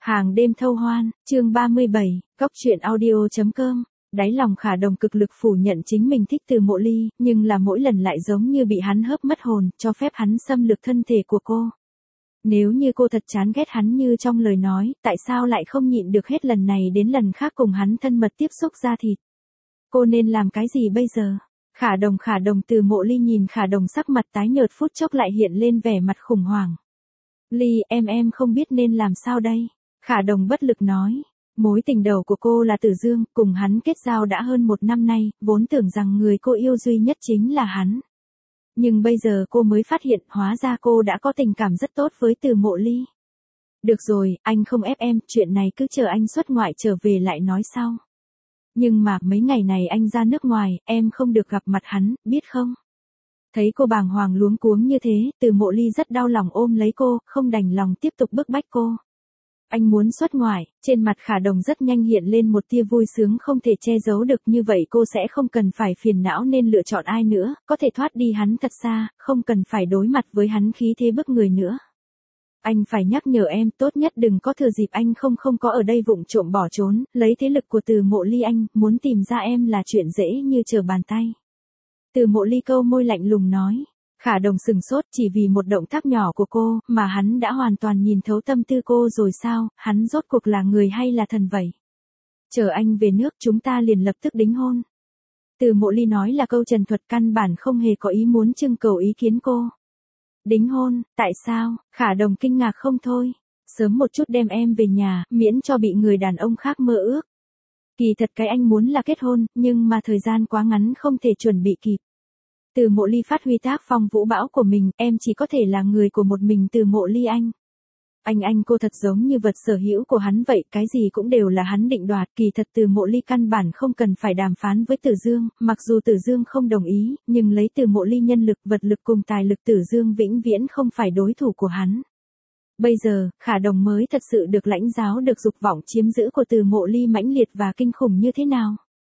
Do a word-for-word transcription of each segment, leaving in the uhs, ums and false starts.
Hàng đêm thâu hoan, chương ba mươi bảy, cóc truyện audio.com. Đáy lòng Khả Đồng cực lực phủ nhận chính mình thích Từ Mộ Ly, nhưng là mỗi lần lại giống như bị hắn hớp mất hồn, cho phép hắn xâm lược thân thể của cô. Nếu như cô thật chán ghét hắn như trong lời nói, tại sao lại không nhịn được hết lần này đến lần khác cùng hắn thân mật tiếp xúc da thịt? Cô nên làm cái gì bây giờ? Khả Đồng Khả Đồng Từ Mộ Ly nhìn Khả Đồng sắc mặt tái nhợt phút chốc lại hiện lên vẻ mặt khủng hoảng. Ly, em em không biết nên làm sao đây. Khả Đồng bất lực nói, mối tình đầu của cô là Tử Dương, cùng hắn kết giao đã hơn một năm nay, vốn tưởng rằng người cô yêu duy nhất chính là hắn. Nhưng bây giờ cô mới phát hiện hóa ra cô đã có tình cảm rất tốt với Từ Mộ Ly. Được rồi, anh không ép em, chuyện này cứ chờ anh xuất ngoại trở về lại nói sau. Nhưng mà mấy ngày này anh ra nước ngoài, em không được gặp mặt hắn, biết không? Thấy cô bàng hoàng luống cuống như thế, Từ Mộ Ly rất đau lòng ôm lấy cô, không đành lòng tiếp tục bức bách cô. Anh muốn xuất ngoại, trên mặt Khả Đồng rất nhanh hiện lên một tia vui sướng không thể che giấu được, như vậy cô sẽ không cần phải phiền não nên lựa chọn ai nữa, có thể thoát đi hắn thật xa, không cần phải đối mặt với hắn khí thế bức người nữa. Anh phải nhắc nhở em, tốt nhất đừng có thừa dịp anh không không có ở đây vụng trộm bỏ trốn, lấy thế lực của Từ Mộ Ly, anh muốn tìm ra em là chuyện dễ như trở bàn tay. Từ Mộ Ly câu môi lạnh lùng nói. Khả Đồng sừng sốt, chỉ vì một động tác nhỏ của cô, mà hắn đã hoàn toàn nhìn thấu tâm tư cô rồi sao, hắn rốt cuộc là người hay là thần vậy? Chờ anh về nước chúng ta liền lập tức đính hôn. Từ Mộ Ly nói là câu trần thuật, căn bản không hề có ý muốn trưng cầu ý kiến cô. Đính hôn, tại sao? Khả Đồng kinh ngạc không thôi. Sớm một chút đem em về nhà, miễn cho bị người đàn ông khác mơ ước. Kỳ thật cái anh muốn là kết hôn, nhưng mà thời gian quá ngắn không thể chuẩn bị kịp. Từ Mộ Ly phát huy tác phong vũ bão của mình, em chỉ có thể là người của một mình Từ Mộ Ly anh. Anh anh cô thật giống như vật sở hữu của hắn vậy, cái gì cũng đều là hắn định đoạt, kỳ thật Từ Mộ Ly căn bản không cần phải đàm phán với Tử Dương, mặc dù Tử Dương không đồng ý, nhưng lấy Từ Mộ Ly nhân lực, vật lực cùng tài lực Tử Dương vĩnh viễn không phải đối thủ của hắn. Bây giờ, Khả Đồng mới thật sự được lãnh giáo được dục vọng chiếm giữ của Từ Mộ Ly mãnh liệt và kinh khủng như thế nào.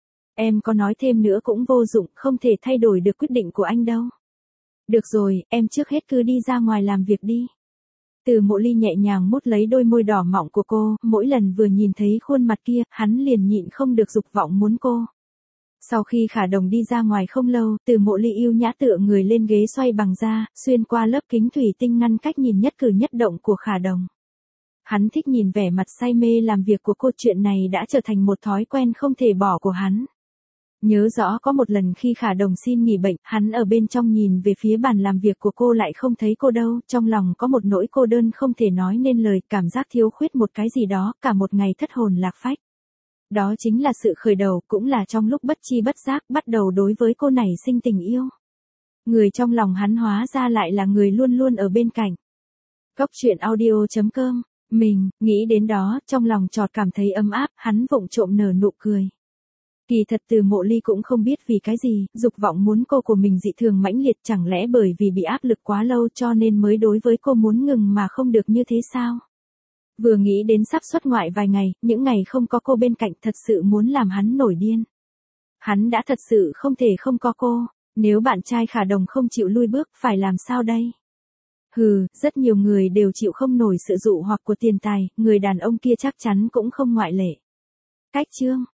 Em có nói thêm nữa cũng vô dụng, không thể thay đổi được quyết định của anh đâu. Được rồi, em trước hết cứ đi ra ngoài làm việc đi. Từ Mộ Ly nhẹ nhàng mút lấy đôi môi đỏ mọng của cô, mỗi lần vừa nhìn thấy khuôn mặt kia, hắn liền nhịn không được dục vọng muốn cô. Sau khi Khả Đồng đi ra ngoài không lâu, Từ Mộ Ly yêu nhã tựa người lên ghế xoay bằng da, xuyên qua lớp kính thủy tinh ngăn cách nhìn nhất cử nhất động của Khả Đồng. Hắn thích nhìn vẻ mặt say mê làm việc của cô, chuyện này đã trở thành một thói quen không thể bỏ của hắn. Nhớ rõ có một lần khi Khả Đồng xin nghỉ bệnh, hắn ở bên trong nhìn về phía bàn làm việc của cô lại không thấy cô đâu, trong lòng có một nỗi cô đơn không thể nói nên lời, cảm giác thiếu khuyết một cái gì đó, cả một ngày thất hồn lạc phách. Đó chính là sự khởi đầu, cũng là trong lúc bất chi bất giác bắt đầu đối với cô này sinh tình yêu. Người trong lòng hắn hóa ra lại là người luôn luôn ở bên cạnh. Cóc truyện audio.com, mình, nghĩ đến đó, trong lòng chợt cảm thấy ấm áp, hắn vụng trộm nở nụ cười. Kỳ thật Từ Mộ Ly cũng không biết vì cái gì, dục vọng muốn cô của mình dị thường mãnh liệt, chẳng lẽ bởi vì bị áp lực quá lâu cho nên mới đối với cô muốn ngừng mà không được như thế sao? Vừa nghĩ đến sắp xuất ngoại vài ngày, những ngày không có cô bên cạnh thật sự muốn làm hắn nổi điên. Hắn đã thật sự không thể không có cô, nếu bạn trai Khả Đồng không chịu lui bước, phải làm sao đây? Hừ, rất nhiều người đều chịu không nổi sự dụ hoặc của tiền tài, người đàn ông kia chắc chắn cũng không ngoại lệ. Cách chương